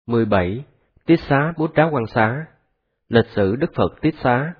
17. Tiết xá Bút Đá Quang Xá. Lịch sử Đức Phật Tiết xá.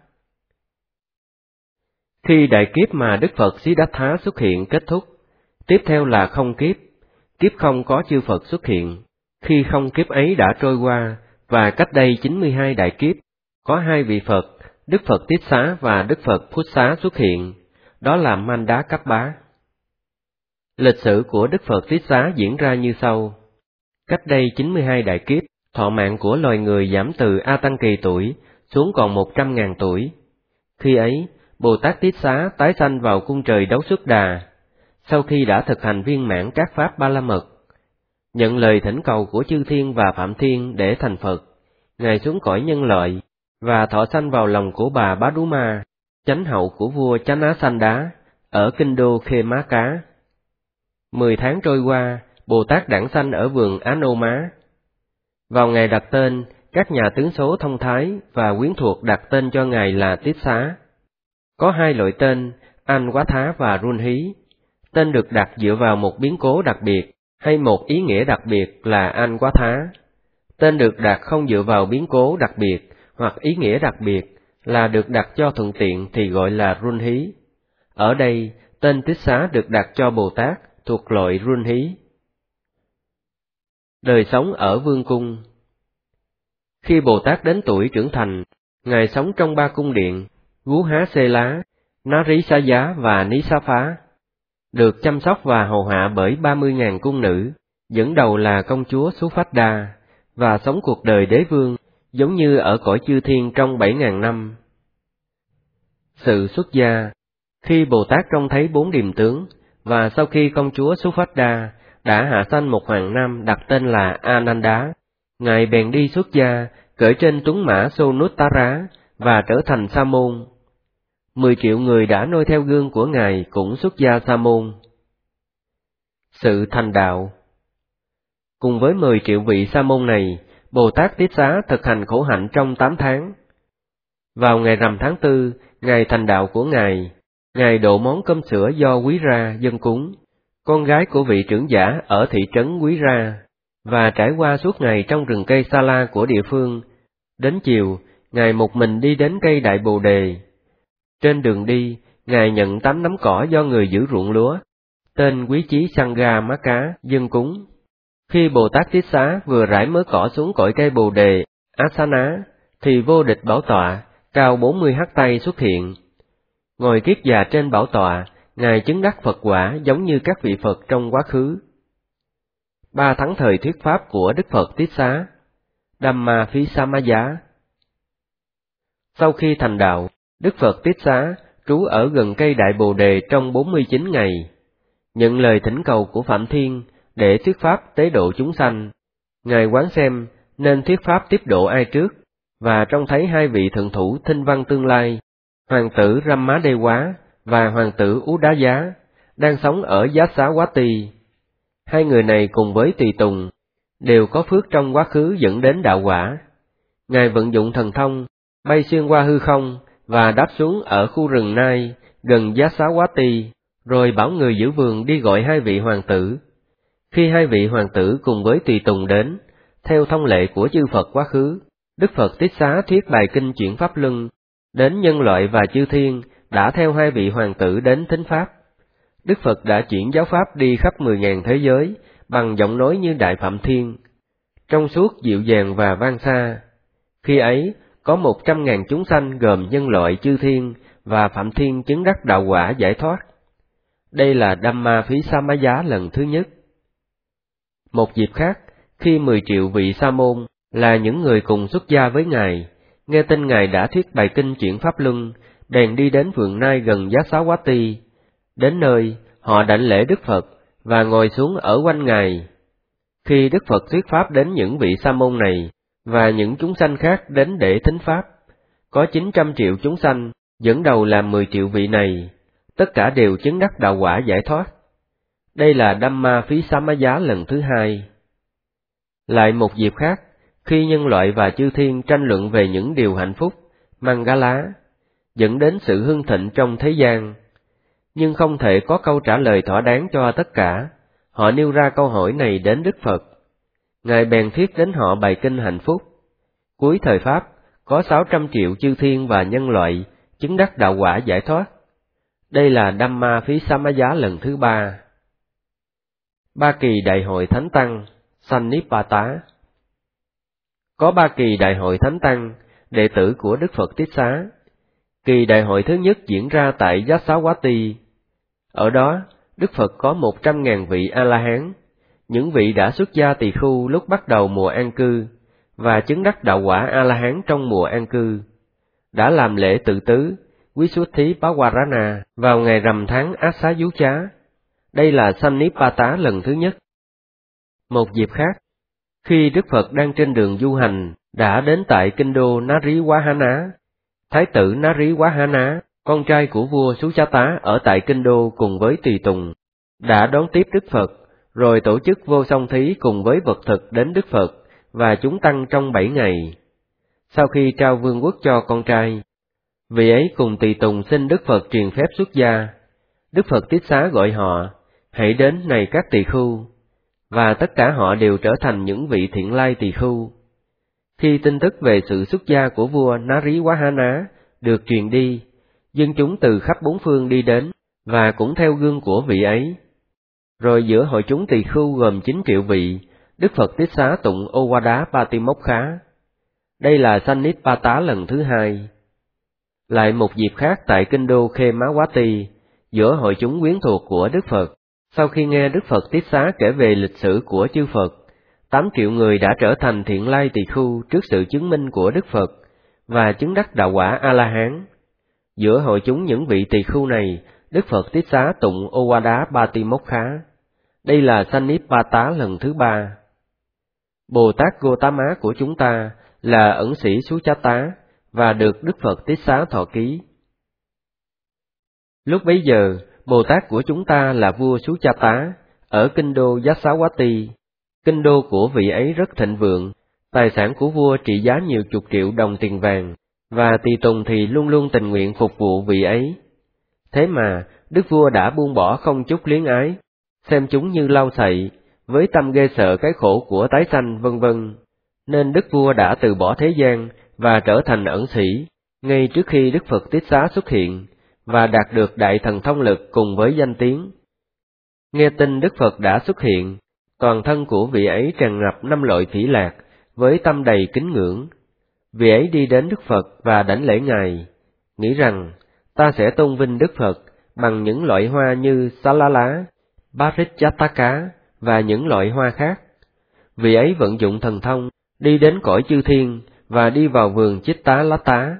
Khi đại kiếp mà Đức Phật Siddhartha xuất hiện kết thúc, tiếp theo là không kiếp, kiếp không có chư Phật xuất hiện. Khi không kiếp ấy đã trôi qua, và cách đây 92 đại kiếp, có hai vị Phật, Đức Phật Tiết xá và Đức Phật Phút xá xuất hiện, đó là Manda Cấp Bá. Lịch sử của Đức Phật Tiết xá diễn ra như sau. Cách đây 92 đại kiếp, thọ mạng của loài người giảm từ A Tăng Kỳ tuổi xuống còn 100.000 tuổi. Khi ấy, Bồ Tát Tiết xá tái sanh vào cung trời Đấu Xuất Đà, sau khi đã thực hành viên mãn các pháp Ba La Mật, nhận lời thỉnh cầu của chư thiên và Phạm Thiên để thành Phật, Ngài xuống cõi nhân loại và thọ sanh vào lòng của bà Bá Đú Ma, chánh hậu của vua Chánh Á Sanh Đá, ở kinh đô Khê Má Cá. 10 tháng trôi qua, Bồ Tát đản sanh ở vườn Á Nô Má. Vào ngày đặt tên, các nhà tướng số thông thái và quyến thuộc đặt tên cho Ngài là Tiết xá. Có hai loại tên, Anh Quá Thá và Run Hí. Tên được đặt dựa vào một biến cố đặc biệt hay một ý nghĩa đặc biệt là Anh Quá Thá. Tên được đặt không dựa vào biến cố đặc biệt hoặc ý nghĩa đặc biệt là được đặt cho thuận tiện thì gọi là Run Hí. Ở đây, tên Tiết xá được đặt cho Bồ Tát thuộc loại Run Hí. Đời sống ở vương cung. Khi Bồ Tát đến tuổi trưởng thành, Ngài sống trong 3 cung điện, Gú Há Xê Lá, Ná Rí Xá Giá và Ní Xá Phá, được chăm sóc và hầu hạ bởi 30.000 cung nữ, dẫn đầu là công chúa Sú Phách Đa, và sống cuộc đời đế vương, giống như ở cõi chư thiên trong 7.000 năm. Sự xuất gia. Khi Bồ Tát trông thấy 4 điềm tướng, và sau khi công chúa Sú Phách Đa đã hạ sanh một hoàng nam đặt tên là Ananda, Ngài bèn đi xuất gia, cởi trên tuấn mã Sonuttara và trở thành Sa môn. 10 triệu người đã noi theo gương của Ngài cũng xuất gia Sa môn. Sự thành đạo. Cùng với 10 triệu vị Sa môn này, Bồ Tát Tiết xá thực hành khổ hạnh trong 8 tháng. Vào ngày rằm tháng 4, ngày thành đạo của Ngài độ món cơm sữa do Quý Ra dâng cúng, con gái của vị trưởng giả ở thị trấn Quý Ra, và trải qua suốt ngày trong rừng cây Sa La của địa phương. Đến chiều, Ngài một mình đi đến cây Đại Bồ Đề. Trên đường đi, Ngài nhận 8 nắm cỏ do người giữ ruộng lúa, tên Quý Chí Sangha Má Cá dâng cúng. Khi Bồ Tát Tiết xá vừa rải mớ cỏ xuống cội cây Bồ Đề, Asana, thì vô địch bảo tọa, cao 40 hắc tay xuất hiện. Ngồi kiết già trên bảo tọa, Ngài chứng đắc Phật quả giống như các vị Phật trong quá khứ. 3 tháng thời thuyết pháp của Đức Phật Tiết xá. Dhamma Phí Samaya. Sau khi thành đạo, Đức Phật Tiết xá trú ở gần cây Đại Bồ Đề trong 49 ngày, nhận lời thỉnh cầu của Phạm Thiên để thuyết pháp tế độ chúng sanh. Ngài quán xem nên thuyết pháp tiếp độ ai trước, và trông thấy hai vị thượng thủ thinh văn tương lai, hoàng tử Ramadewa và hoàng tử Ú Đá Giá, đang sống ở Giá Xá Quá Tỳ. Hai người này cùng với tùy tùng đều có phước trong quá khứ dẫn đến đạo quả. Ngài vận dụng thần thông, bay xuyên qua hư không và đáp xuống ở khu rừng Nai gần Giá Xá Quá Tỳ, rồi bảo người giữ vườn đi gọi hai vị hoàng tử. Khi hai vị hoàng tử cùng với tùy tùng đến, theo thông lệ của chư Phật quá khứ, Đức Phật Tiết xá thuyết bài kinh chuyển pháp luân, đến nhân loại và chư thiên đã theo hai vị hoàng tử đến thính pháp. Đức Phật đã chuyển giáo pháp đi khắp 10.000 thế giới bằng giọng nói như Đại Phạm Thiên, trong suốt dịu dàng và vang xa. Khi ấy, có 100.000 chúng sanh gồm nhân loại, chư thiên và Phạm Thiên chứng đắc đạo quả giải thoát. Đây là Dhamma Phí Samaya lần thứ nhất. Một dịp khác, khi 10 triệu vị Sa môn là những người cùng xuất gia với Ngài, nghe tin Ngài đã thuyết bài kinh chuyển pháp luân, bèn đi đến vườn Nai gần Giá Xá Quá Tỳ. Đến nơi, họ đảnh lễ Đức Phật và ngồi xuống ở quanh Ngài. Khi Đức Phật thuyết pháp đến những vị Sa môn này và những chúng sanh khác đến để thính pháp, có 900 triệu chúng sanh, dẫn đầu là 10 triệu vị này, tất cả đều chứng đắc đạo quả giải thoát. Đây là Dhamma Phí Samaya lần thứ hai. Lại một dịp khác, khi nhân loại và chư thiên tranh luận về những điều hạnh phúc, Mangala, dẫn đến sự hưng thịnh trong thế gian, nhưng không thể có câu trả lời thỏa đáng cho tất cả, họ nêu ra câu hỏi này đến Đức Phật. Ngài bèn thuyết đến họ bài kinh hạnh phúc. Cuối thời Pháp, có 600 triệu chư thiên và nhân loại chứng đắc đạo quả giải thoát. Đây là Dhamma Phí Samaya lần thứ 3. Ba kỳ đại hội thánh tăng, Sannipata. Có 3 kỳ đại hội thánh tăng, đệ tử của Đức Phật Tích Xá. Kỳ đại hội thứ nhất diễn ra tại Jasawati. Ở đó, Đức Phật có 100.000 vị A-la-hán, những vị đã xuất gia tỳ khưu lúc bắt đầu mùa an cư, và chứng đắc đạo quả A-la-hán trong mùa an cư, đã làm lễ tự tứ, Visuddhi Pawarana vào ngày rằm tháng Ásayucha. Đây là Sannipata lần thứ nhất. Một dịp khác, khi Đức Phật đang trên đường du hành, đã đến tại kinh đô Nariwahana. Thái tử Nariwahana, con trai của vua Suchata ở tại kinh đô cùng với tùy tùng, đã đón tiếp Đức Phật, rồi tổ chức vô song thí cùng với vật thực đến Đức Phật và chúng tăng trong 7 ngày. Sau khi trao vương quốc cho con trai, vị ấy cùng tùy tùng xin Đức Phật truyền phép xuất gia. Đức Phật Tích Xá gọi họ, hãy đến này các tỳ khưu, và tất cả họ đều trở thành những vị thiện lai tỳ khưu. Khi tin tức về sự xuất gia của vua Nariwahana được truyền đi, dân chúng từ khắp bốn phương đi đến, và cũng theo gương của vị ấy. Rồi giữa hội chúng tỳ khưu gồm 9 triệu vị, Đức Phật Tích Xá tụng Owada Patimokkha. Đây là Sannipata lần thứ 2. Lại một dịp khác tại kinh đô Khemawati, giữa hội chúng quyến thuộc của Đức Phật, sau khi nghe Đức Phật Tích Xá kể về lịch sử của chư Phật, 8 triệu người đã trở thành thiện lai tỳ khưu trước sự chứng minh của Đức Phật, và chứng đắc đạo quả A-la-hán. Giữa hội chúng những vị tỳ khưu này, Đức Phật Tích Xá tụng Owada Patimokkha. Đây là Sannipata lần thứ 3. Bồ Tát Gotama của chúng ta là ẩn sĩ Suchata và được Đức Phật Tích Xá thọ ký. Lúc bấy giờ, Bồ Tát của chúng ta là vua Suchata ở kinh đô Jasawati. Kinh đô của vị ấy rất thịnh vượng, tài sản của vua trị giá nhiều chục triệu đồng tiền vàng, và tỳ tùng thì luôn luôn tình nguyện phục vụ vị ấy. Thế mà, đức vua đã buông bỏ không chút luyến ái, xem chúng như lau sậy, với tâm ghê sợ cái khổ của tái sanh vân vân, nên đức vua đã từ bỏ thế gian và trở thành ẩn sĩ, ngay trước khi Đức Phật Tích Xá xuất hiện, và đạt được đại thần thông lực cùng với danh tiếng. Nghe tin Đức Phật đã xuất hiện, toàn thân của vị ấy tràn ngập 5 loại thủy lạc, với tâm đầy kính ngưỡng. Vị ấy đi đến Đức Phật và đảnh lễ Ngài, nghĩ rằng, ta sẽ tôn vinh Đức Phật bằng những loại hoa như Salala, Parijataka và những loại hoa khác. Vị ấy vận dụng thần thông, đi đến cõi chư thiên và đi vào vườn Chitta Lata.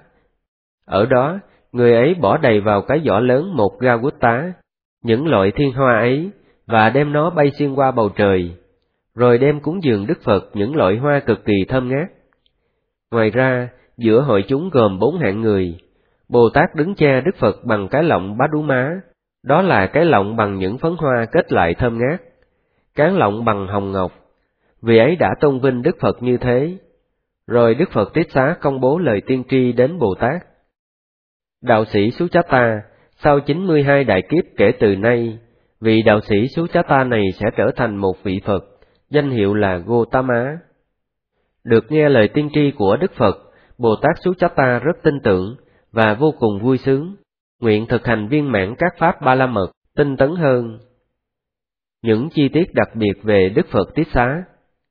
Ở đó, người ấy bỏ đầy vào cái giỏ lớn một Gawutta, những loại thiên hoa ấy, và đem nó bay xuyên qua bầu trời, rồi đem cúng dường Đức Phật những loại hoa cực kỳ thơm ngát. Ngoài ra, giữa hội chúng gồm 4 hạng người. Bồ Tát đứng che Đức Phật bằng cái lọng bá đú má, đó là cái lọng bằng những phấn hoa kết lại thơm ngát, cán lọng bằng hồng ngọc. Vì ấy đã tôn vinh Đức Phật như thế. Rồi Đức Phật Tích Xá công bố lời tiên tri đến Bồ Tát. Đạo sĩ Suchata, sau 92 đại kiếp kể từ nay, vị đạo sĩ Suchata này sẽ trở thành một vị Phật, danh hiệu là Gotama. Được nghe lời tiên tri của Đức Phật, Bồ Tát Suchata rất tin tưởng và vô cùng vui sướng, nguyện thực hành viên mãn các pháp Ba La Mật, tinh tấn hơn. Những chi tiết đặc biệt về Đức Phật Tích Xá.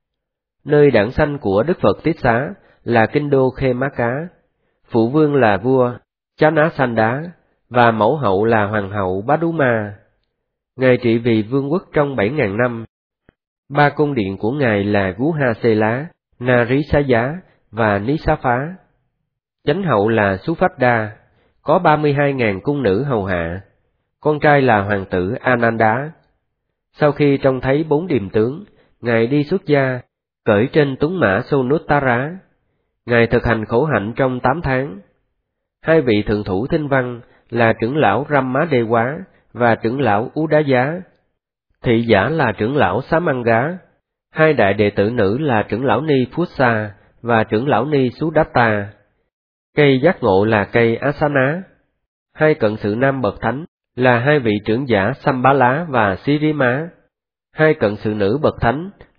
Nơi đản sanh của Đức Phật Tích Xá là kinh đô Khemaka, phụ vương là vua Chanasanda và mẫu hậu là hoàng hậu Paduma. Ngài trị vì vương quốc trong 7.000 năm. 3 cung điện của Ngài là Guhasela, Narisaya và Nisapha. Chánh hậu là Suphada, có 32.000 cung nữ hầu hạ. Con trai là hoàng tử Ananda. Sau khi trông thấy 4 điềm tướng, Ngài đi xuất gia, cởi trên tuấn mã Sonuttara. Ngài thực hành khổ hạnh trong 8 tháng. 2 vị thượng thủ thinh văn là trưởng lão Ramadewa và trưởng lão Udaya. Thị giả là trưởng lão Samanga. 2 đại đệ tử nữ là trưởng lão Ni Phusa và trưởng lão Ni Sudatta. Cây giác ngộ là cây Asana. 2 cận sự nam bậc thánh là 2 vị trưởng giả Sambala và Sirima. 2 cận sự nữ bậc thánh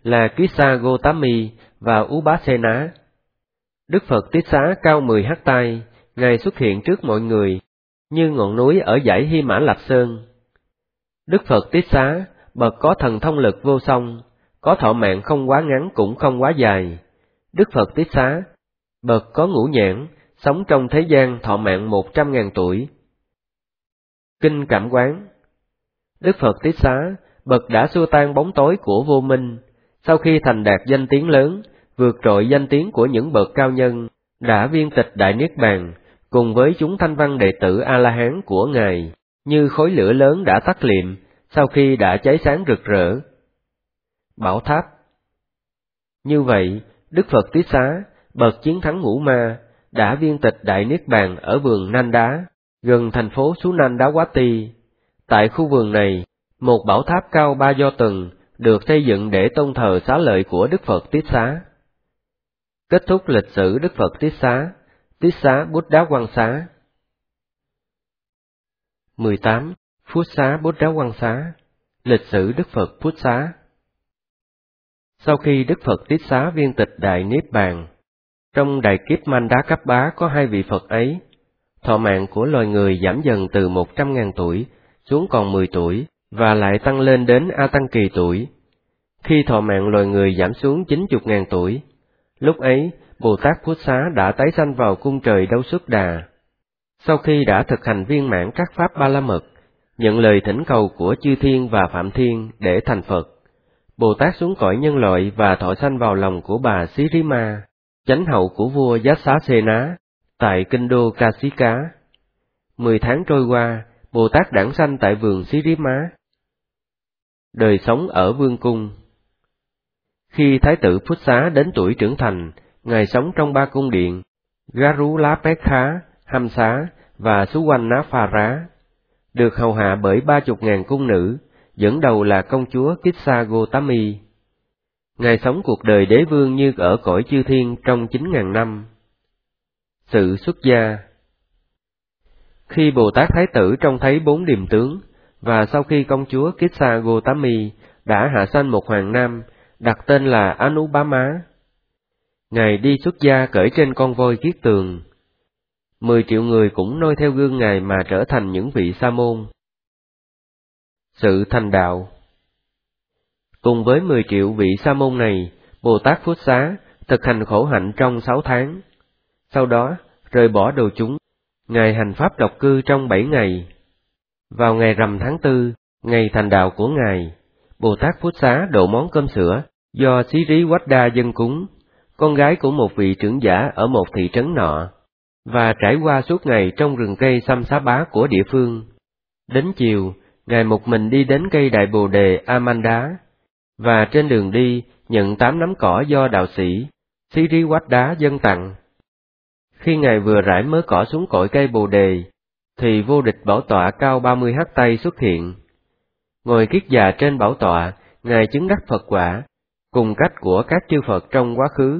là Kissa Gotami và Upasena. Đức Phật Tiết Xá cao 10 ha, Ngài xuất hiện trước mọi người, như ngọn núi ở dãy Hy Mã Lạp Sơn. Đức Phật Tiết Xá, bậc có thần thông lực vô song, có thọ mạng không quá ngắn cũng không quá dài. Đức Phật Tiết Xá, bậc có ngũ nhãn, sống trong thế gian thọ mạng 100.000 tuổi. Kinh Cảm Quán. Đức Phật Tiết Xá, bậc đã xua tan bóng tối của vô minh, sau khi thành đạt danh tiếng lớn, vượt trội danh tiếng của những bậc cao nhân, đã viên tịch Đại Niết Bàn, cùng với chúng thanh văn đệ tử A-la-hán của Ngài, như khối lửa lớn đã tắt liệm, sau khi đã cháy sáng rực rỡ. Bảo Tháp. Như vậy, Đức Phật Tiết Xá, bậc chiến thắng ngũ ma, đã viên tịch Đại Niết Bàn ở vườn Nanda, gần thành phố Sunandawati. Tại khu vườn này, một bảo tháp cao 3 do tầng, được xây dựng để tôn thờ xá lợi của Đức Phật Tiết Xá. Kết thúc lịch sử Đức Phật Tiết Xá Bút Đá Quang Xá. 18. Phút Xá Bút Đá Quang Xá. Lịch sử Đức Phật Phút Xá. Sau khi Đức Phật Tiết Xá viên tịch Đại Niết Bàn, trong Đại Kiếp Manda Cấp Bá có 2 vị Phật ấy, thọ mạng của loài người giảm dần từ 100.000 tuổi xuống còn 10 tuổi, và lại tăng lên đến A Tăng Kỳ tuổi. Khi thọ mạng loài người giảm xuống 90.000 tuổi, lúc ấy Bồ Tát Phút Xá đã tái sanh vào cung trời Đâu Xuất Đà. Sau khi đã thực hành viên mãn các pháp Ba La Mật, nhận lời thỉnh cầu của chư thiên và Phạm Thiên để thành Phật, Bồ Tát xuống cõi nhân loại và thọ sanh vào lòng của bà Sirima, chánh hậu của vua Jassasena, tại kinh đô Kasika. 10 tháng trôi qua, Bồ Tát đản sanh tại vườn Sirima. Đời sống ở vương cung. Khi Thái tử Phút Xá đến tuổi trưởng thành, Ngài sống trong 3 cung điện, Garulapekha, Hamsa và Suwannapara, được hầu hạ bởi 30.000 cung nữ, dẫn đầu là công chúa Kissa Gotami. Ngài sống cuộc đời đế vương như ở cõi chư thiên trong 9.000 năm. Sự xuất gia. Khi Bồ Tát Thái tử trông thấy 4 điềm tướng, và sau khi công chúa Kissa Gotami đã hạ sanh một hoàng nam, đặt tên là Anubama, Ngài đi xuất gia cởi trên con voi kiết tường. 10 triệu người cũng noi theo gương Ngài mà trở thành những vị sa môn. Sự thành đạo. Cùng với 10 triệu vị sa môn này, Bồ Tát Phút Xá thực hành khổ hạnh trong 6 tháng. Sau đó, rời bỏ đồ chúng, Ngài hành pháp độc cư trong 7 ngày. Vào ngày rằm tháng 4, ngày thành đạo của Ngài, Bồ Tát Phút Xá độ món cơm sữa do Siriwattha dâng cúng, con gái của một vị trưởng giả ở một thị trấn nọ, và trải qua suốt ngày trong rừng cây Samsabá của địa phương. Đến chiều, Ngài một mình đi đến cây Đại Bồ Đề Amanda, và trên đường đi nhận 8 nắm cỏ do đạo sĩ Siriwattha dâng tặng. Khi Ngài vừa rải mớ cỏ xuống cội cây Bồ Đề, thì vô địch bảo tọa cao 30 ha xuất hiện. Ngồi kiết già trên bảo tọa, Ngài chứng đắc Phật quả, cùng cách của các chư Phật trong quá khứ.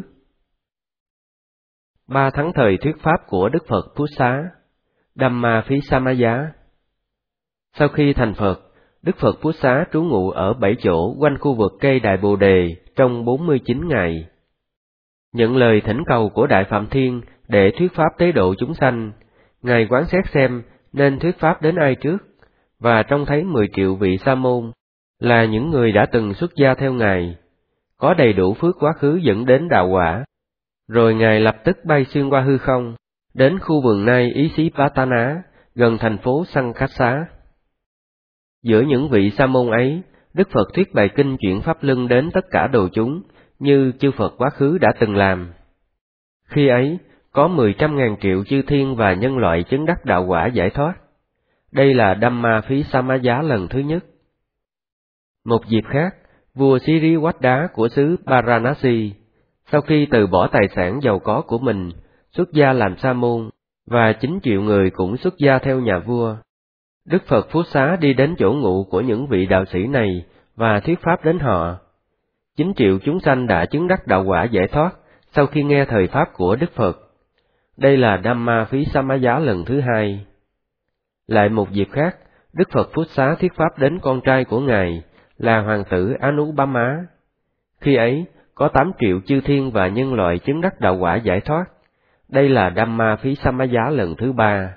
3 tháng thời thuyết pháp của Đức Phật Phút Xá. Dhamma Phí Samaya. Sau khi thành Phật, Đức Phật Phút Xá trú ngụ ở 7 chỗ quanh khu vực cây Đại Bồ Đề trong 49 ngày. Nhận lời thỉnh cầu của Đại Phạm Thiên để thuyết pháp tế độ chúng sanh, Ngài quán xét xem nên thuyết pháp đến ai trước, và trông thấy 10 triệu vị sa môn, là những người đã từng xuất gia theo Ngài, có đầy đủ phước quá khứ dẫn đến đạo quả. Rồi Ngài lập tức bay xuyên qua hư không, đến khu vườn Nai Isipatana, gần thành phố Sankassa. Giữa những vị sa môn ấy, Đức Phật thuyết bài kinh chuyển pháp luân đến tất cả đồ chúng, như chư Phật quá khứ đã từng làm. Khi ấy, có 10.000 triệu chư thiên và nhân loại chứng đắc đạo quả giải thoát. Đây là Dhamma Phí Samaya lần thứ nhất. Một dịp khác, vua Siriwattha của xứ Varanasi, sau khi từ bỏ tài sản giàu có của mình, xuất gia làm sa môn, và 9 triệu người cũng xuất gia theo nhà vua. Đức Phật Phút Xá đi đến chỗ ngụ của những vị đạo sĩ này và thuyết pháp đến họ. 9 triệu chúng sanh đã chứng đắc đạo quả giải thoát sau khi nghe thời pháp của Đức Phật. Đây là Dhamma Phí Samaya lần thứ hai. Lại một dịp khác, Đức Phật Phút Xá thuyết pháp đến con trai của Ngài là hoàng tử Anubama. Khi ấy, có 8 triệu chư thiên và nhân loại chứng đắc đạo quả giải thoát. Đây là Dhamma Phí Samaya lần thứ 3.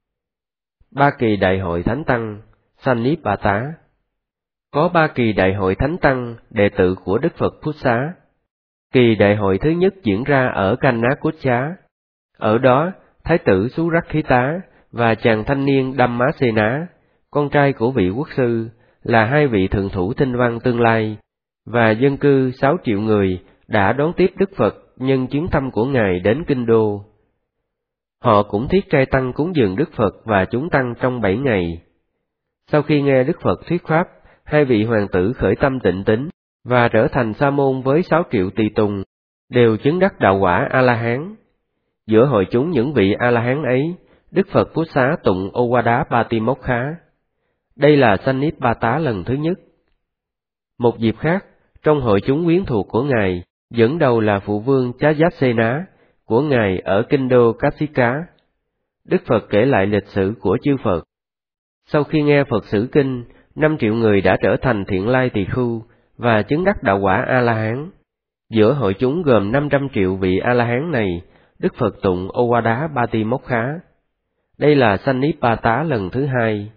Ba kỳ đại hội Thánh Tăng, Sannipata. Có 3 kỳ đại hội Thánh Tăng, đệ tử của Đức Phật Phút Xá. Kỳ đại hội thứ nhất diễn ra ở Kannakucha. Ở đó, Thái tử Surakhita và chàng thanh niên Dhammasena, con trai của vị quốc sư, là 2 vị thượng thủ tinh văn tương lai, và dân cư 6 triệu người đã đón tiếp Đức Phật nhân chuyến thăm của Ngài đến Kinh Đô. Họ cũng thiết trai tăng cúng dường Đức Phật và chúng tăng trong 7 ngày. Sau khi nghe Đức Phật thuyết pháp, 2 vị hoàng tử khởi tâm tịnh tín và trở thành sa môn với 6 triệu tùy tùng, đều chứng đắc đạo quả A-la-hán. Giữa hội chúng những vị A-la-hán ấy, Đức Phật Phút Xá tụng Owada Patimokha. Đây là Sannipata lần thứ nhất. Một dịp khác, trong hội chúng quyến thuộc của Ngài, dẫn đầu là phụ vương Chayasena của Ngài ở kinh đô Kasika. Đức Phật kể lại lịch sử của chư Phật. Sau khi nghe Phật sử kinh, 5 triệu người đã trở thành thiện lai tỳ khưu và chứng đắc đạo quả A-la-hán. Giữa hội chúng gồm 500 triệu vị A-la-hán này, Đức Phật tụng Owada Patimokha. Đây là Sannipata lần thứ 2.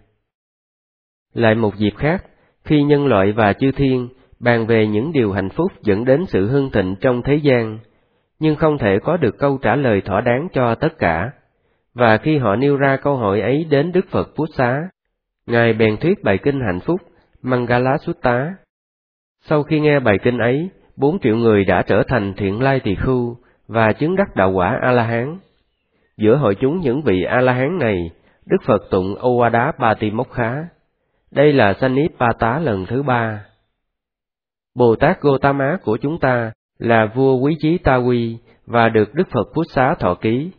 Lại một dịp khác, khi nhân loại và chư thiên bàn về những điều hạnh phúc dẫn đến sự hưng thịnh trong thế gian, nhưng không thể có được câu trả lời thỏa đáng cho tất cả, và khi họ nêu ra câu hỏi ấy đến Đức Phật Phút Xá, Ngài bèn thuyết bài kinh hạnh phúc Mangala Sutta. Sau khi nghe bài kinh ấy, 4 triệu người đã trở thành thiện lai tỳ khưu và chứng đắc đạo quả A-la-hán. Giữa hội chúng những vị A-la-hán này, Đức Phật tụng Owada Patimokha. Đây là Sannipata lần thứ 3. Bồ Tát Gotama của chúng ta là vua Quý Chí Ta Quy và được Đức Phật Phút Xá thọ ký.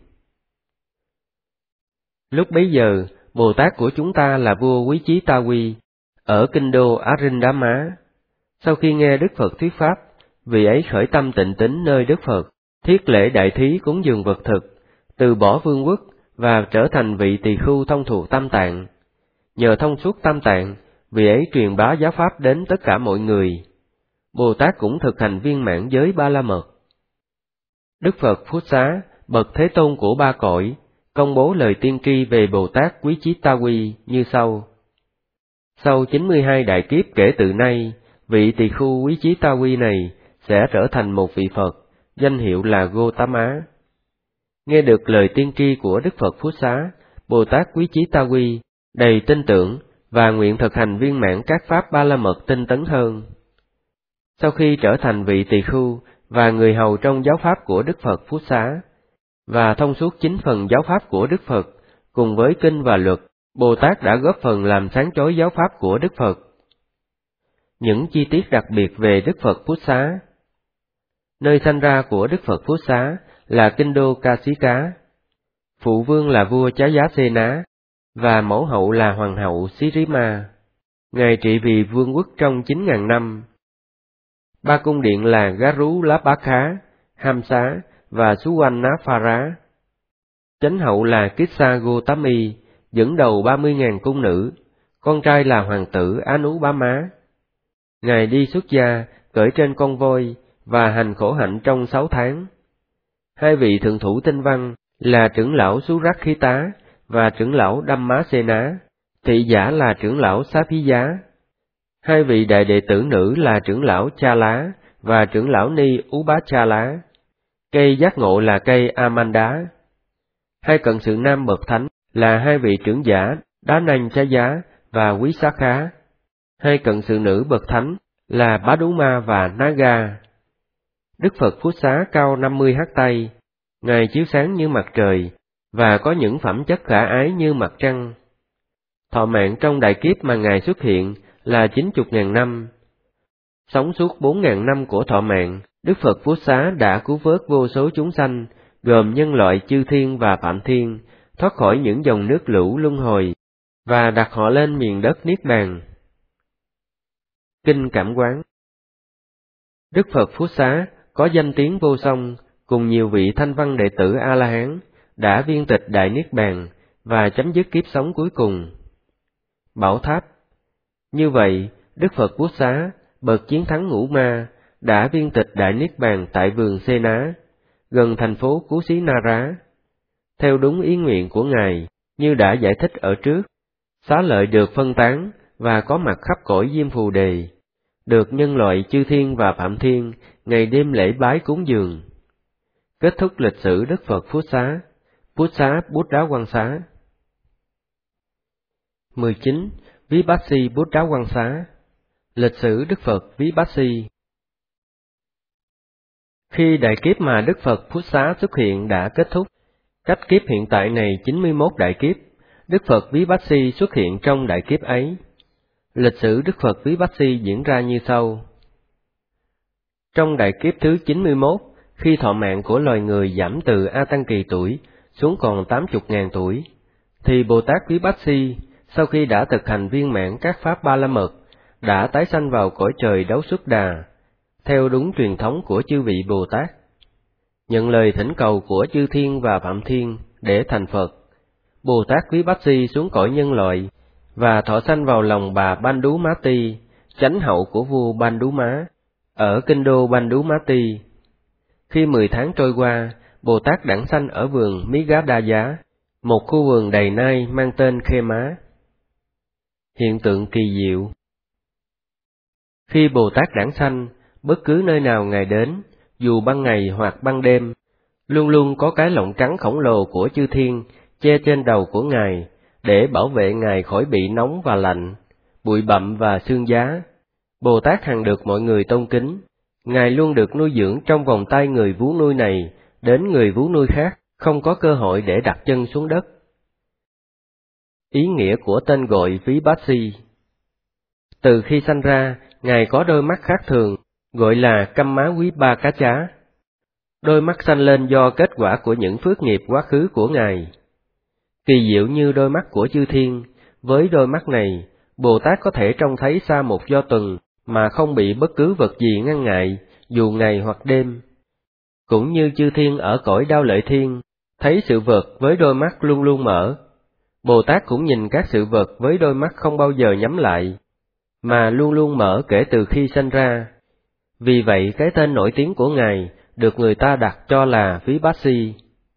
Lúc bấy giờ, Bồ Tát của chúng ta là vua Quý Chí Ta Quy ở kinh đô Arindama. Sau khi nghe Đức Phật thuyết pháp, vị ấy khởi tâm tịnh tín nơi Đức Phật, thiết lễ đại thí cúng dường vật thực, từ bỏ vương quốc và trở thành vị tỳ khưu thông thuộc Tam Tạng. Nhờ thông suốt Tam Tạng, vị ấy truyền bá giáo pháp đến tất cả mọi người. Bồ Tát cũng thực hành viên mãn giới Ba La Mật. Đức Phật Phút Xá, bậc Thế Tôn của 3 cõi, công bố lời tiên tri về Bồ Tát Quý Chí Ta Quy như sau. Sau 92 đại kiếp kể từ nay, vị tỳ khưu Quý Chí Ta Quy này sẽ trở thành một vị Phật, danh hiệu là Gotama. Nghe được lời tiên tri của Đức Phật Phút Xá, Bồ Tát Quý Chí Ta Quy đầy tin tưởng và nguyện thực hành viên mãn các pháp Ba La Mật tinh tấn hơn. Sau khi trở thành vị tỳ khưu và người hầu trong giáo pháp của Đức Phật Phút Xá, và thông suốt 9 phần giáo pháp của Đức Phật, cùng với kinh và luật, Bồ Tát đã góp phần làm sáng chói giáo pháp của Đức Phật. Những chi tiết đặc biệt về Đức Phật Phút Xá. Nơi sanh ra của Đức Phật Phút Xá là kinh đô Kasika. Phụ vương là vua Chayasena, và mẫu hậu là hoàng hậu Sirima. Ngài trị vì vương quốc trong 9.000 năm. 3 cung điện là Garulabakha, Hamsa và Suwannapara. Chánh hậu là Kissa Gotami, dẫn đầu 30.000 cung nữ, con trai là hoàng tử Anubama. Ngài đi xuất gia, cởi trên con voi, và hành khổ hạnh trong 6 tháng. 2 vị thượng thủ tinh văn là trưởng lão Surakhita và trưởng lão Dhammasena, thị giả là trưởng lão Saphiya. 2 vị đại đệ tử nữ là trưởng lão Chala và trưởng lão Ni Upachala. Cây giác ngộ là cây Amanda. 2 cận sự nam bậc thánh là 2 vị trưởng giả Đá Nanh Chaya và Quý Xá Khá. 2 cận sự nữ bậc thánh là Bāduma và Naga. Đức Phật Phút Xá cao 50 hắt tay, Ngài chiếu sáng như mặt trời, và có những phẩm chất khả ái như mặt trăng. Thọ mạng trong đại kiếp mà Ngài xuất hiện là 90.000 năm. Sống suốt 4.000 năm của thọ mạng, Đức Phật Phút Xá đã cứu vớt vô số chúng sanh, gồm nhân loại chư thiên và phạm thiên, thoát khỏi những dòng nước lũ luân hồi, và đặt họ lên miền đất Niết Bàn. Kinh Cảm Quán. Đức Phật Phút Xá có danh tiếng vô song, cùng nhiều vị thanh văn đệ tử A-la-hán, đã viên tịch Đại Niết Bàn và chấm dứt kiếp sống cuối cùng. Bảo tháp. Như vậy, Đức Phật Phút Xá, bậc chiến thắng ngũ ma, đã viên tịch Đại Niết Bàn tại vườn Sê Ná, gần thành phố Cú Xí Na Rá. Theo đúng ý nguyện của Ngài, như đã giải thích ở trước, xá lợi được phân tán và có mặt khắp cõi Diêm Phù Đề, được nhân loại chư thiên và phạm thiên ngày đêm lễ bái cúng dường. Kết thúc lịch sử Đức Phật Phút xá Bút Đá Quang Xá. 19. Vipassy Bút Đá Quang Xá. Lịch sử Đức Phật Vipassy. Khi đại kiếp mà Đức Phật Phút Xá xuất hiện đã kết thúc, cách kiếp hiện tại này 91 đại kiếp, Đức Phật Vipassy xuất hiện trong đại kiếp ấy. Lịch sử Đức Phật Vipassy diễn ra như sau. Trong đại kiếp thứ 91, khi thọ mạng của loài người giảm từ A Tăng Kỳ tuổi xuống còn 80.000 tuổi, thì Bồ Tát Vipassy, sau khi đã thực hành viên mãn các pháp Ba La Mật, đã tái sanh vào cõi trời Đấu Xuất Đà, theo đúng truyền thống của chư vị Bồ Tát. Nhận lời thỉnh cầu của chư thiên và phạm thiên để thành Phật, Bồ Tát Vipassy xuống cõi nhân loại và thọ sanh vào lòng bà Ban Đú Má Ti, chánh hậu của vua Ban Đú Má, ở kinh đô Ban Đú Má Ti. Khi 10 tháng trôi qua, Bồ Tát đản sanh ở vườn Migadaya, một khu vườn đầy nai mang tên Khê Má. Hiện tượng kỳ diệu. Khi Bồ Tát đản sanh, bất cứ nơi nào Ngài đến, dù ban ngày hoặc ban đêm, luôn luôn có cái lọng trắng khổng lồ của chư thiên che trên đầu của Ngài, để bảo vệ Ngài khỏi bị nóng và lạnh, bụi bặm và sương giá. Bồ Tát hằng được mọi người tôn kính. Ngài luôn được nuôi dưỡng trong vòng tay người vú nuôi này, đến người vú nuôi khác không có cơ hội để đặt chân xuống đất. Ý nghĩa của tên gọi Vipassy. Từ khi sanh ra, Ngài có đôi mắt khác thường, gọi là Kamma Quý Ba Cá Chá. Đôi mắt sanh lên do kết quả của những phước nghiệp quá khứ của Ngài. Kỳ diệu như đôi mắt của chư thiên, với đôi mắt này, Bồ Tát có thể trông thấy xa một do tuần mà không bị bất cứ vật gì ngăn ngại, dù ngày hoặc đêm. Cũng như chư thiên ở cõi Đao Lợi Thiên, thấy sự vật với đôi mắt luôn luôn mở. Bồ Tát cũng nhìn các sự vật với đôi mắt không bao giờ nhắm lại, mà luôn luôn mở kể từ khi sanh ra. Vì vậy cái tên nổi tiếng của Ngài được người ta đặt cho là Vipassy.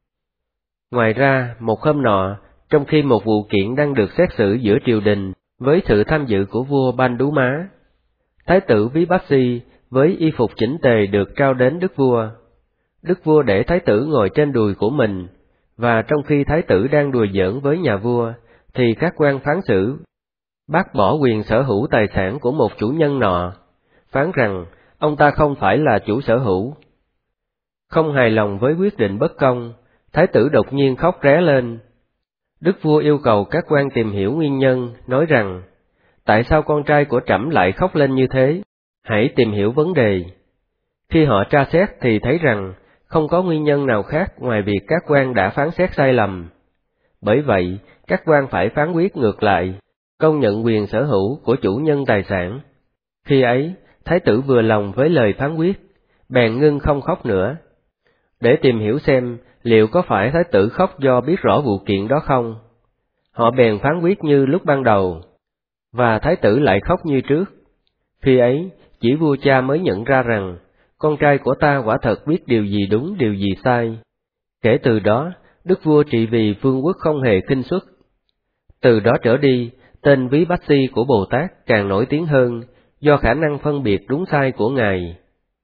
Ngoài ra, một hôm nọ, trong khi một vụ kiện đang được xét xử giữa triều đình với sự tham dự của vua Ban Đú Má, Thái tử Vipassy với y phục chỉnh tề được trao đến đức vua. Đức vua để thái tử ngồi trên đùi của mình, và trong khi thái tử đang đùa giỡn với nhà vua, thì các quan phán xử bác bỏ quyền sở hữu tài sản của một chủ nhân nọ, phán rằng ông ta không phải là chủ sở hữu. Không hài lòng với quyết định bất công, thái tử đột nhiên khóc ré lên. Đức vua yêu cầu các quan tìm hiểu nguyên nhân, nói rằng, tại sao con trai của trẫm lại khóc lên như thế? Hãy tìm hiểu vấn đề. Khi họ tra xét thì thấy rằng, không có nguyên nhân nào khác ngoài việc các quan đã phán xét sai lầm. Bởi vậy, các quan phải phán quyết ngược lại, công nhận quyền sở hữu của chủ nhân tài sản. Khi ấy, thái tử vừa lòng với lời phán quyết, bèn ngưng không khóc nữa. Để tìm hiểu xem liệu có phải thái tử khóc do biết rõ vụ kiện đó không. Họ bèn phán quyết như lúc ban đầu, và thái tử lại khóc như trước. Khi ấy, chỉ vua cha mới nhận ra rằng, con trai của ta quả thật biết điều gì đúng điều gì sai. Kể từ đó, đức vua trị vì vương quốc không hề khinh suất. Từ đó trở đi, tên Vipassy của Bồ Tát càng nổi tiếng hơn, do khả năng phân biệt đúng sai của Ngài.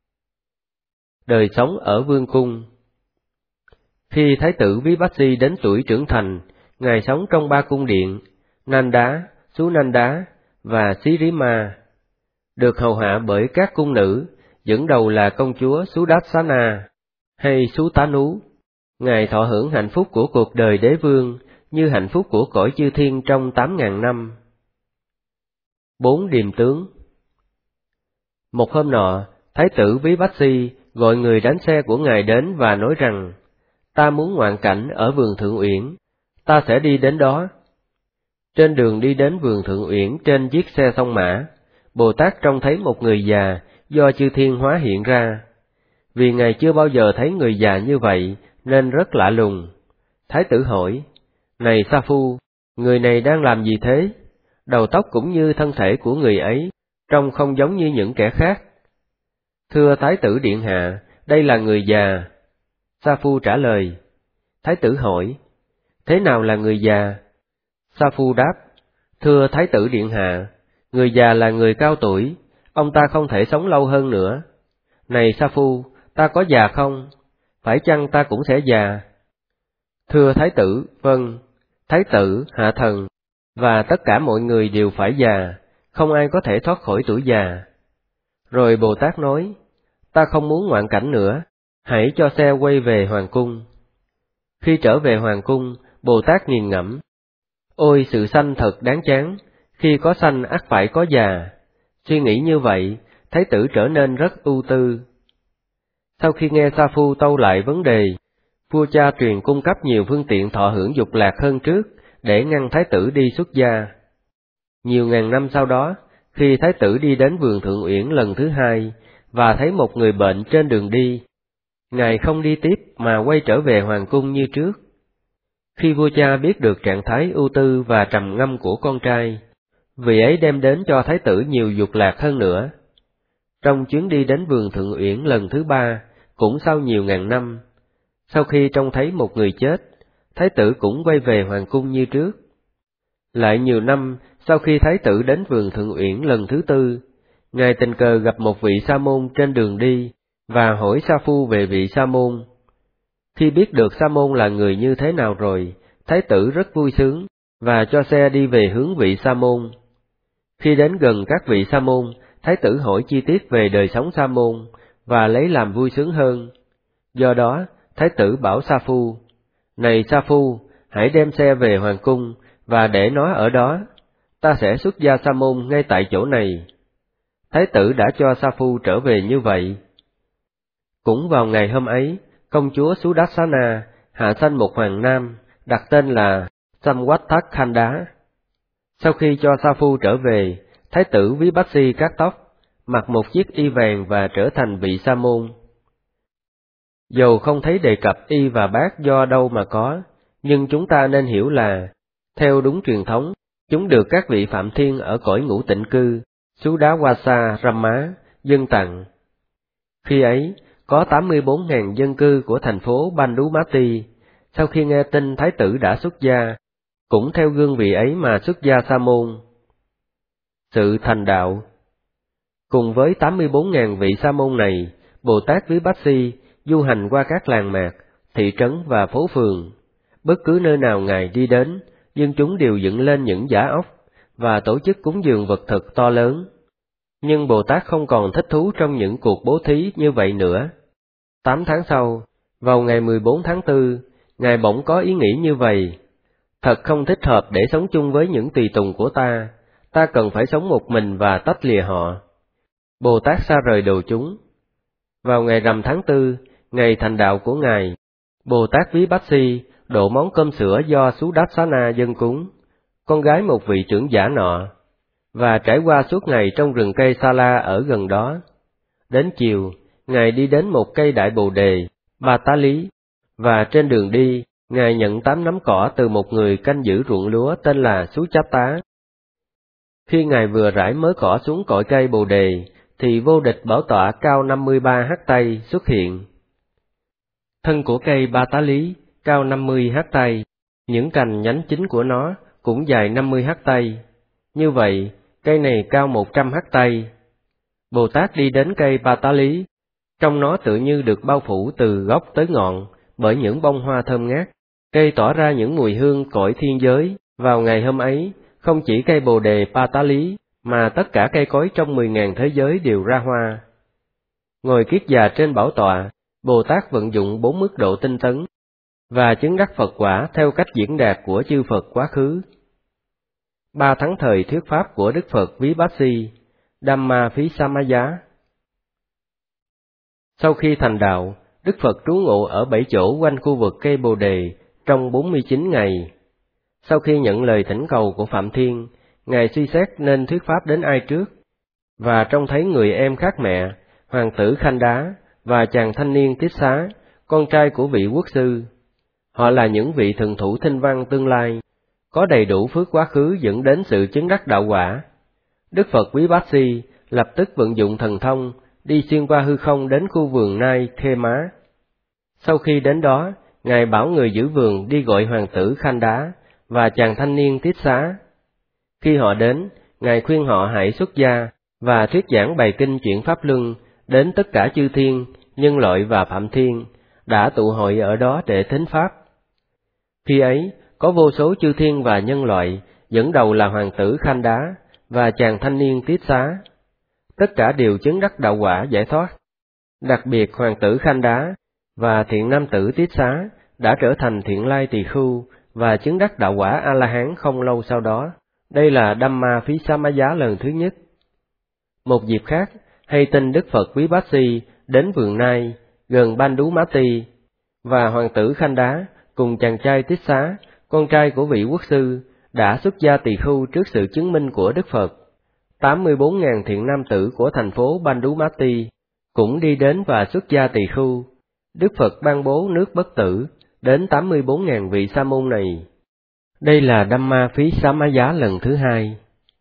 Đời sống ở vương cung. Khi Thái tử Vipassy đến tuổi trưởng thành, Ngài sống trong 3 cung điện, Nanda, Sunanda và Sirima, được hầu hạ bởi các cung nữ, dẫn đầu là công chúa Sudarsana hay Sutanu. Ngài thọ hưởng hạnh phúc của cuộc đời đế vương, như hạnh phúc của cõi chư thiên trong 8.000 năm. 4 điềm tướng. Một hôm nọ, Thái tử Vipassy gọi người đánh xe của Ngài đến và nói rằng, ta muốn ngoạn cảnh ở vườn Thượng Uyển, ta sẽ đi đến đó. Trên đường đi đến vườn Thượng Uyển trên chiếc xe song mã, Bồ Tát trông thấy một người già do chư thiên hóa hiện ra. Vì Ngài chưa bao giờ thấy người già như vậy, nên rất lạ lùng. Thái tử hỏi, này Sa Phu, người này đang làm gì thế? Đầu tóc cũng như thân thể của người ấy, trông không giống như những kẻ khác. Thưa Thái tử điện hạ, đây là người già. Sa Phu trả lời. Thái tử hỏi, thế nào là người già? Sa Phu đáp, thưa Thái tử điện hạ, người già là người cao tuổi, ông ta không thể sống lâu hơn nữa. Này Sa Phu, ta có già không? Phải chăng ta cũng sẽ già? Thưa Thái tử, vâng. Thái tử, hạ thần, và tất cả mọi người đều phải già, không ai có thể thoát khỏi tuổi già. Rồi Bồ Tát nói, ta không muốn ngoạn cảnh nữa, hãy cho xe quay về hoàng cung. Khi trở về hoàng cung, Bồ Tát nghiền ngẫm. Ôi sự sanh thật đáng chán, khi có sanh ắt phải có già. Suy nghĩ như vậy, Thái tử trở nên rất ưu tư. Sau khi nghe Sa Phu tâu lại vấn đề, vua cha truyền cung cấp nhiều phương tiện thọ hưởng dục lạc hơn trước, để ngăn Thái tử đi xuất gia. Nhiều ngàn năm sau đó, khi Thái tử đi đến vườn Thượng Uyển lần thứ hai, và thấy một người bệnh trên đường đi, Ngài không đi tiếp mà quay trở về hoàng cung như trước. Khi vua cha biết được trạng thái ưu tư và trầm ngâm của con trai, vị ấy đem đến cho Thái tử nhiều dục lạc hơn nữa. Trong chuyến đi đến vườn Thượng Uyển lần thứ ba, cũng sau nhiều ngàn năm, sau khi trông thấy một người chết, Thái tử cũng quay về hoàng cung như trước. Lại nhiều năm, sau khi Thái tử đến vườn Thượng Uyển lần thứ tư, Ngài tình cờ gặp một vị sa môn trên đường đi, và hỏi Sa Phu về vị sa môn. Khi biết được sa môn là người như thế nào rồi, Thái tử rất vui sướng, và cho xe đi về hướng vị sa môn. Khi đến gần các vị sa môn, Thái tử hỏi chi tiết về đời sống sa môn, và lấy làm vui sướng hơn. Do đó, Thái tử bảo Sa Phu, này Sa Phu, hãy đem xe về hoàng cung, và để nó ở đó, ta sẽ xuất gia sa môn ngay tại chỗ này. Thái tử đã cho Sa Phu trở về như vậy. Cũng vào ngày hôm ấy, công chúa Sudarsana hạ sanh một hoàng nam, đặt tên là Samwatthakkhanda. Sau khi cho Sa Phu trở về, Thái tử Vipassi cắt tóc, mặc một chiếc y vàng và trở thành vị sa môn. Dầu không thấy đề cập y và bát do đâu mà có, nhưng chúng ta nên hiểu là, theo đúng truyền thống, chúng được các vị Phạm Thiên ở cõi ngũ tịnh cư, Sudawasa Rama, dâng tặng. Khi ấy, có 84.000 dân cư của thành phố Bandumati, sau khi nghe tin Thái tử đã xuất gia, cũng theo gương vị ấy mà xuất gia sa môn. Sự thành đạo. Cùng với 84.000 vị sa môn này, Bồ Tát Vipassi du hành qua các làng mạc, thị trấn và phố phường. Bất cứ nơi nào Ngài đi đến, dân chúng đều dựng lên những giã ốc, và tổ chức cúng dường vật thực to lớn. Nhưng Bồ Tát không còn thích thú trong những cuộc bố thí như vậy nữa. 8 tháng sau, vào ngày 14 tháng 4, Ngài bỗng có ý nghĩ như vậy. Thật không thích hợp để sống chung với những tùy tùng của ta cần phải sống một mình và tách lìa họ. Bồ Tát xa rời đồ chúng. Vào ngày rằm tháng 4, ngày thành đạo của Ngài, Bồ Tát Vipassi độ món cơm sữa do Sudarsana dâng cúng, con gái một vị trưởng giả nọ, và trải qua suốt ngày trong rừng cây Sa La ở gần đó. Đến chiều, Ngài đi đến một cây đại bồ đề, Ba Tá Lý, và trên đường đi, Ngài nhận 8 nắm cỏ từ một người canh giữ ruộng lúa tên là Sú Cháp Tá. Khi Ngài vừa rải mớ cỏ xuống cội cây bồ đề, thì vô địch bảo tọa cao 53 hắc tay xuất hiện. Thân của cây Ba Tá Lý cao 50 hắc tay, những cành nhánh chính của nó cũng dài 50 hắc tay. Như vậy, cây này cao 100 hắc tay. Bồ Tát đi đến cây Ba Tá Lý, trong nó tự như được bao phủ từ gốc tới ngọn bởi những bông hoa thơm ngát. Cây tỏa ra những mùi hương cõi thiên giới. Vào ngày hôm ấy, không chỉ cây bồ đề Ba Tá Lý, mà tất cả cây cối trong 10.000 thế giới đều ra hoa. Ngồi kiết già trên bảo tọa, Bồ Tát vận dụng 4 mức độ tinh tấn, và chứng đắc Phật quả theo cách diễn đạt của chư Phật quá khứ. 3 tháng thời thuyết pháp của Đức Phật Vipassi, Dhammavisamaya. Sau khi thành đạo, Đức Phật trú ngụ ở 7 chỗ quanh khu vực cây bồ đề trong 49 ngày. Sau khi nhận lời thỉnh cầu của Phạm Thiên, Ngài suy xét nên thuyết pháp đến ai trước, và trông thấy người em khác mẹ, hoàng tử Khanh Đá, và chàng thanh niên Tiết Xá, con trai của vị quốc sư. Họ là những vị thượng thủ thinh văn tương lai, có đầy đủ phước quá khứ dẫn đến sự chứng đắc đạo quả. Đức Phật Vipassi lập tức vận dụng thần thông, đi xuyên qua hư không đến khu vườn Nai Khê Má. Sau khi đến đó, Ngài bảo người giữ vườn đi gọi hoàng tử Khanh Đá và chàng thanh niên Tiết Xá. Khi họ đến, Ngài khuyên họ hãy xuất gia và thuyết giảng bài kinh chuyển Pháp Luân đến tất cả chư thiên, nhân loại và phạm thiên, đã tụ hội ở đó để thính Pháp. Khi ấy, có vô số chư thiên và nhân loại, dẫn đầu là hoàng tử Khanh Đá và chàng thanh niên Tiết Xá. Tất cả đều chứng đắc đạo quả giải thoát. Đặc biệt hoàng tử Khanh Đá và thiện nam tử Tiết Xá đã trở thành thiện lai tỳ khưu và chứng đắc đạo quả A-la-hán không lâu sau đó. Đây là Dhamma Phí Sá Má Giá lần thứ nhất. Một dịp khác, hay tin Đức Phật Vipassy đến vườn Nai, gần Bandú Má Ti, và hoàng tử Khanh Đá cùng chàng trai Tiết Xá, con trai của vị quốc sư, đã xuất gia tỳ khưu trước sự chứng minh của Đức Phật. 84.000 thiện nam tử của thành phố Bandú Má Ti cũng đi đến và xuất gia tỳ khưu. Đức Phật ban bố nước bất tử đến 84.000 vị sa môn này. Đây là Dhamma Phí Sá Má Giá lần thứ hai.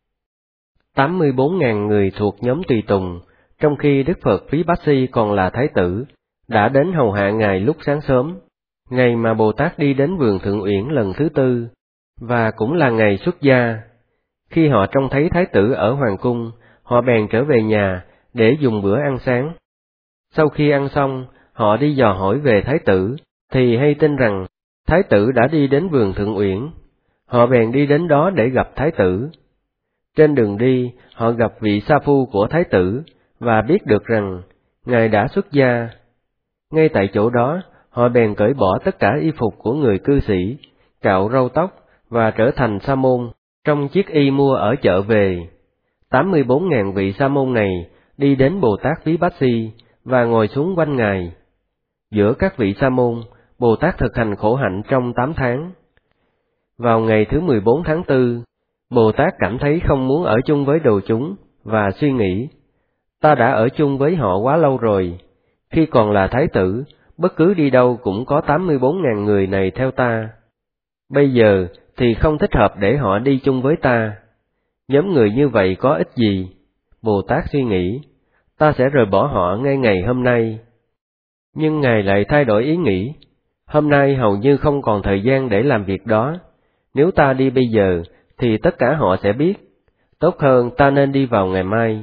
84.000 người thuộc nhóm tùy tùng, trong khi Đức Phật Vipassy còn là thái tử, đã đến hầu hạ Ngài lúc sáng sớm, ngày mà Bồ Tát đi đến vườn Thượng Uyển lần thứ tư, và cũng là ngày xuất gia. Khi họ trông thấy thái tử ở hoàng cung, họ bèn trở về nhà để dùng bữa ăn sáng. Sau khi ăn xong, họ đi dò hỏi về thái tử, thì hay tin rằng thái tử đã đi đến vườn Thượng Uyển. Họ bèn đi đến đó để gặp thái tử. Trên đường đi, họ gặp vị sa phu của thái tử, và biết được rằng Ngài đã xuất gia. Ngay tại chỗ đó, họ bèn cởi bỏ tất cả y phục của người cư sĩ, cạo râu tóc, và trở thành sa môn, trong chiếc y mua ở chợ về. 84.000 vị sa môn này đi đến Bồ Tát Vipassy và ngồi xuống quanh Ngài. Giữa các vị sa môn, Bồ Tát thực hành khổ hạnh trong 8 tháng. Vào ngày thứ 14 tháng 4, Bồ Tát cảm thấy không muốn ở chung với đồ chúng, và suy nghĩ, ta đã ở chung với họ quá lâu rồi. Khi còn là thái tử, bất cứ đi đâu cũng có 84.000 người này theo ta. Bây giờ thì không thích hợp để họ đi chung với ta. Nhóm người như vậy có ích gì? Bồ Tát suy nghĩ, ta sẽ rời bỏ họ ngay ngày hôm nay. Nhưng Ngài lại thay đổi ý nghĩ, hôm nay hầu như không còn thời gian để làm việc đó. Nếu ta đi bây giờ, thì tất cả họ sẽ biết. Tốt hơn ta nên đi vào ngày mai.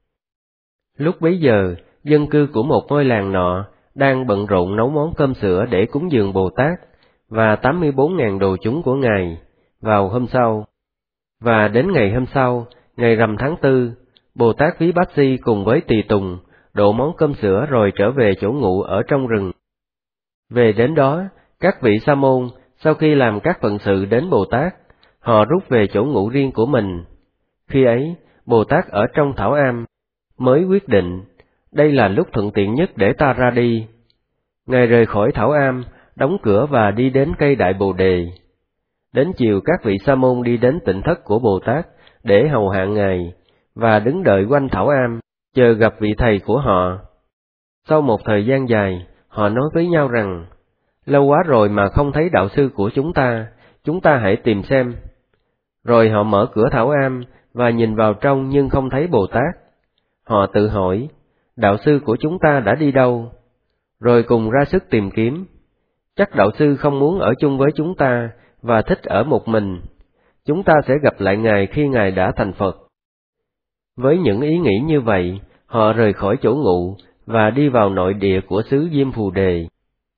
Lúc bấy giờ, dân cư của một ngôi làng nọ đang bận rộn nấu món cơm sữa để cúng dường Bồ Tát và 84.000 đồ chúng của Ngài vào hôm sau. Và đến ngày hôm sau, ngày rằm tháng 4, Bồ Tát Vipassy cùng với tỳ tùng đổ món cơm sữa rồi trở về chỗ ngụ ở trong rừng. Về đến đó, các vị sa môn sau khi làm các phận sự đến Bồ Tát, họ rút về chỗ ngụ riêng của mình. Khi ấy, Bồ Tát ở trong thảo am, mới quyết định, đây là lúc thuận tiện nhất để ta ra đi. Ngài rời khỏi thảo am, đóng cửa và đi đến cây Đại Bồ Đề. Đến chiều các vị sa môn đi đến tịnh thất của Bồ Tát để hầu hạ Ngài, và đứng đợi quanh thảo am, chờ gặp vị thầy của họ. Sau một thời gian dài, họ nói với nhau rằng, lâu quá rồi mà không thấy đạo sư của chúng ta hãy tìm xem. Rồi họ mở cửa thảo am và nhìn vào trong nhưng không thấy Bồ Tát. Họ tự hỏi, đạo sư của chúng ta đã đi đâu? Rồi cùng ra sức tìm kiếm. Chắc đạo sư không muốn ở chung với chúng ta và thích ở một mình. Chúng ta sẽ gặp lại Ngài khi Ngài đã thành Phật. Với những ý nghĩ như vậy, họ rời khỏi chỗ ngụ và đi vào nội địa của xứ Diêm Phù Đề.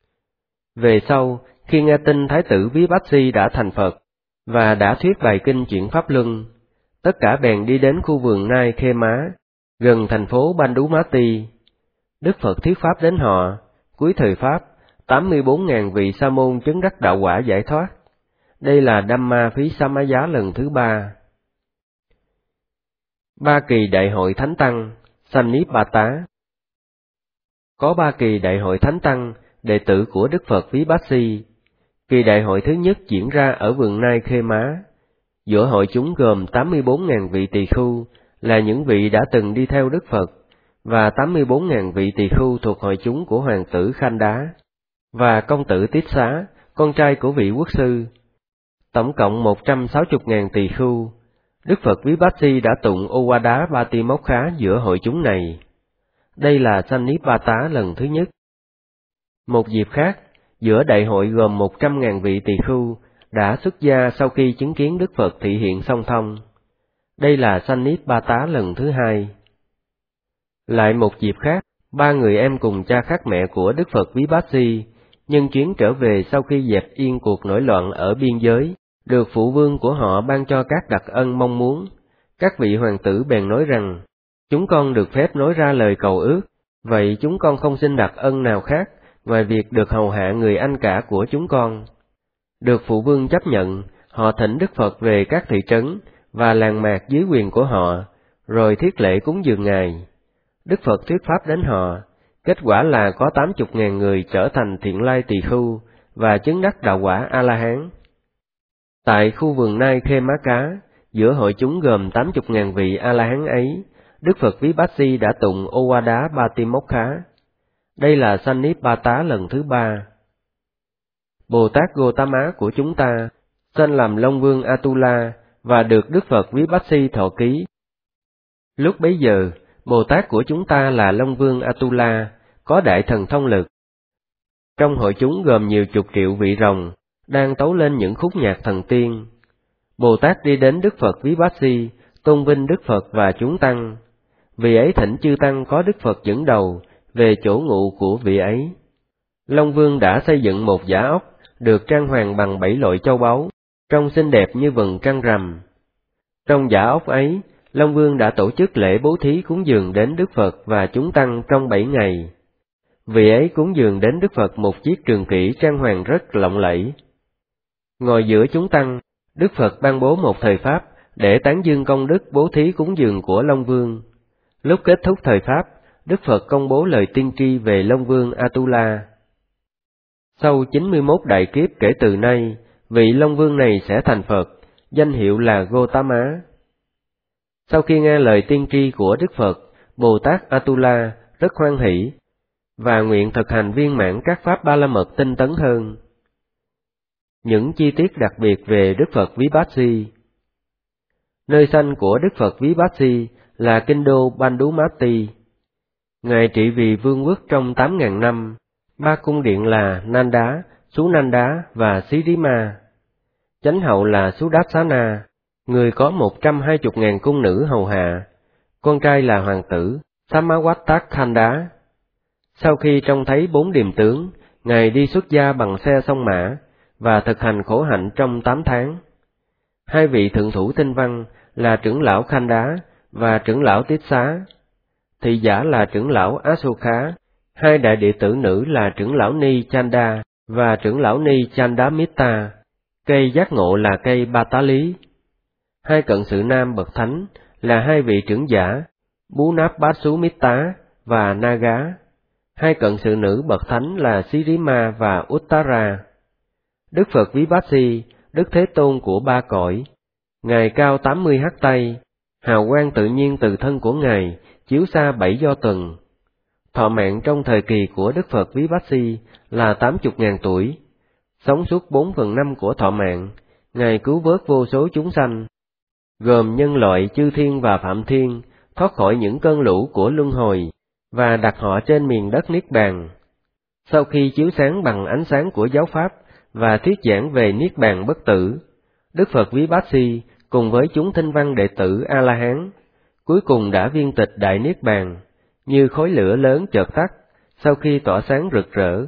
Về sau, khi nghe tin Thái tử Vipassy đã thành Phật và đã thuyết bài kinh chuyển Pháp Luân, tất cả bèn đi đến khu vườn Nai Khê Má, gần thành phố Bandú Má Ti. Đức Phật thuyết pháp đến họ. Cuối thời Pháp, 84.000 vị sa môn chứng đắc đạo quả giải thoát. Đây là Dhamma Phí Sá Má Giá lần thứ 3. Ba kỳ đại hội Thánh Tăng, Sannipata. Có 3 kỳ đại hội Thánh Tăng, đệ tử của Đức Phật Vipassy. Kỳ đại hội thứ nhất diễn ra ở vườn Nai Khê Má. Giữa hội chúng gồm 84.000 vị tỳ khưu, là những vị đã từng đi theo Đức Phật, và 84.000 vị tỳ khưu thuộc hội chúng của hoàng tử Khanh Đá, và công tử Tiết Xá, con trai của vị quốc sư. Tổng cộng 160.000 tỳ khưu. Đức Phật Vipassy đã tụng Uvada Patimokkha giữa hội chúng này. Đây là Sannipata lần thứ nhất. Một dịp khác, giữa đại hội gồm 100.000 vị tỳ khưu đã xuất gia sau khi chứng kiến Đức Phật thị hiện song thông. Đây là Sannipata lần thứ hai. Lại một dịp khác, 3 người em cùng cha khác mẹ của Đức Phật Vipassi nhân chuyến trở về sau khi dẹp yên cuộc nổi loạn ở biên giới, được phụ vương của họ ban cho các đặc ân mong muốn. Các vị hoàng tử bèn nói rằng, chúng con được phép nói ra lời cầu ước, vậy chúng con không xin đặc ân nào khác ngoài việc được hầu hạ người anh cả của chúng con. Được phụ vương chấp nhận, họ thỉnh Đức Phật về các thị trấn và làng mạc dưới quyền của họ, rồi thiết lễ cúng dường Ngài. Đức Phật thuyết pháp đến họ, kết quả là có 80.000 người trở thành thiện lai tỳ khưu và chứng đắc đạo quả A-la-hán. Tại khu vườn Nai Khê Má Cá, giữa hội chúng gồm 80.000 vị A-la-hán ấy, Đức Phật Vipassi đã tụng Owada Patimokha. Đây là Sannipata lần thứ ba. Bồ Tát Gotama của chúng ta sanh làm Long Vương Atula và được Đức Phật Vipassi thọ ký. Lúc bấy giờ, Bồ Tát của chúng ta là Long Vương Atula, có đại thần thông lực. Trong hội chúng gồm nhiều chục triệu vị rồng, đang tấu lên những khúc nhạc thần tiên. Bồ Tát đi đến Đức Phật Vipassi, tôn vinh Đức Phật và chúng tăng. Vì ấy thỉnh chư tăng có Đức Phật dẫn đầu về chỗ ngụ của vị ấy. Long Vương đã xây dựng một giả ốc, được trang hoàng bằng 7 loại châu báu, trông xinh đẹp như vầng trăng rằm. Trong giả ốc ấy, Long Vương đã tổ chức lễ bố thí cúng dường đến Đức Phật và chúng tăng trong 7 ngày. Vị ấy cúng dường đến Đức Phật một chiếc trường kỷ trang hoàng rất lộng lẫy. Ngồi giữa chúng tăng, Đức Phật ban bố một thời pháp để tán dương công đức bố thí cúng dường của Long Vương. Lúc kết thúc thời pháp, Đức Phật công bố lời tiên tri về Long Vương Atula. Sau 91 đại kiếp kể từ nay, vị Long Vương này sẽ thành Phật, danh hiệu là Gotama. Sau khi nghe lời tiên tri của Đức Phật, Bồ Tát Atula rất hoan hỷ và nguyện thực hành viên mãn các pháp Ba La Mật tinh tấn hơn. Những chi tiết đặc biệt về Đức Phật Vipassi. Nơi sanh của Đức Phật Vipassi là kinh đô Bandumati. Ngài trị vì vương quốc trong 8.000 năm, 3 cung điện là Nanda, Sunanda và Sirima. Chánh hậu là Sudarsana, người có 120.000 cung nữ hầu hạ. Con trai là hoàng tử Samawatthakanda. Sau khi trông thấy 4 điềm tướng, Ngài đi xuất gia bằng xe song mã và thực hành khổ hạnh trong 8 tháng. 2 vị thượng thủ tinh văn là trưởng lão Khanda và trưởng lão Tiết Xá. Thị giả là trưởng lão Asoka, 2 đại đệ tử nữ là trưởng lão Ni Chanda và trưởng lão Ni Chandamita. Cây giác ngộ là cây Ba Tá Lý. 2 cận sự nam bậc thánh là 2 vị trưởng giả Bunapasumita và Naga. 2 cận sự nữ bậc thánh là Sirima và Uttara. Đức Phật Vipassi, Đức Thế Tôn của 3 cõi. Ngài cao 80 hắc tay, hào quang tự nhiên từ thân của Ngài chiếu xa 7 do tuần. Thọ mạng trong thời kỳ của Đức Phật Vipassi là 80.000 tuổi. Sống suốt 4/5 của thọ mạng, Ngài cứu vớt vô số chúng sanh, gồm nhân loại, chư thiên và phạm thiên, thoát khỏi những cơn lũ của luân hồi, và đặt họ trên miền đất Niết Bàn. Sau khi chiếu sáng bằng ánh sáng của giáo pháp và thuyết giảng về Niết Bàn bất tử, Đức Phật Vipassi cùng với chúng thinh văn đệ tử A-la-hán, cuối cùng đã viên tịch Đại Niết Bàn, như khói lửa lớn chợt tắt, sau khi tỏa sáng rực rỡ.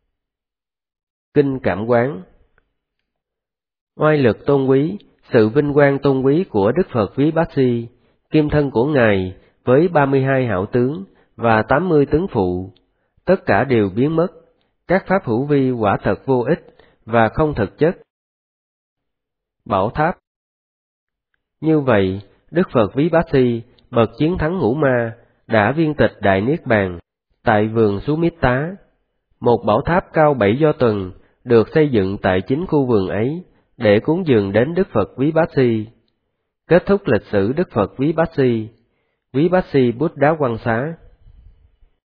Kinh Cảm Quán. Oai lực tôn quý, sự vinh quang tôn quý của Đức Phật Vipassi, kim thân của Ngài với 32 hảo tướng và 80 tướng phụ, tất cả đều biến mất, các pháp hữu vi quả thật vô ích và không thực chất. Bảo tháp. Như vậy, Đức Phật Vipassi, bậc chiến thắng ngũ ma, đã viên tịch Đại Niết Bàn tại vườn Sumitta. Một bảo tháp cao 7 do tuần được xây dựng tại chính khu vườn ấy để cúng dường đến Đức Phật Vipassi. Kết thúc lịch sử Đức Phật Vipassi, Vipassi Buddha Quang Xá.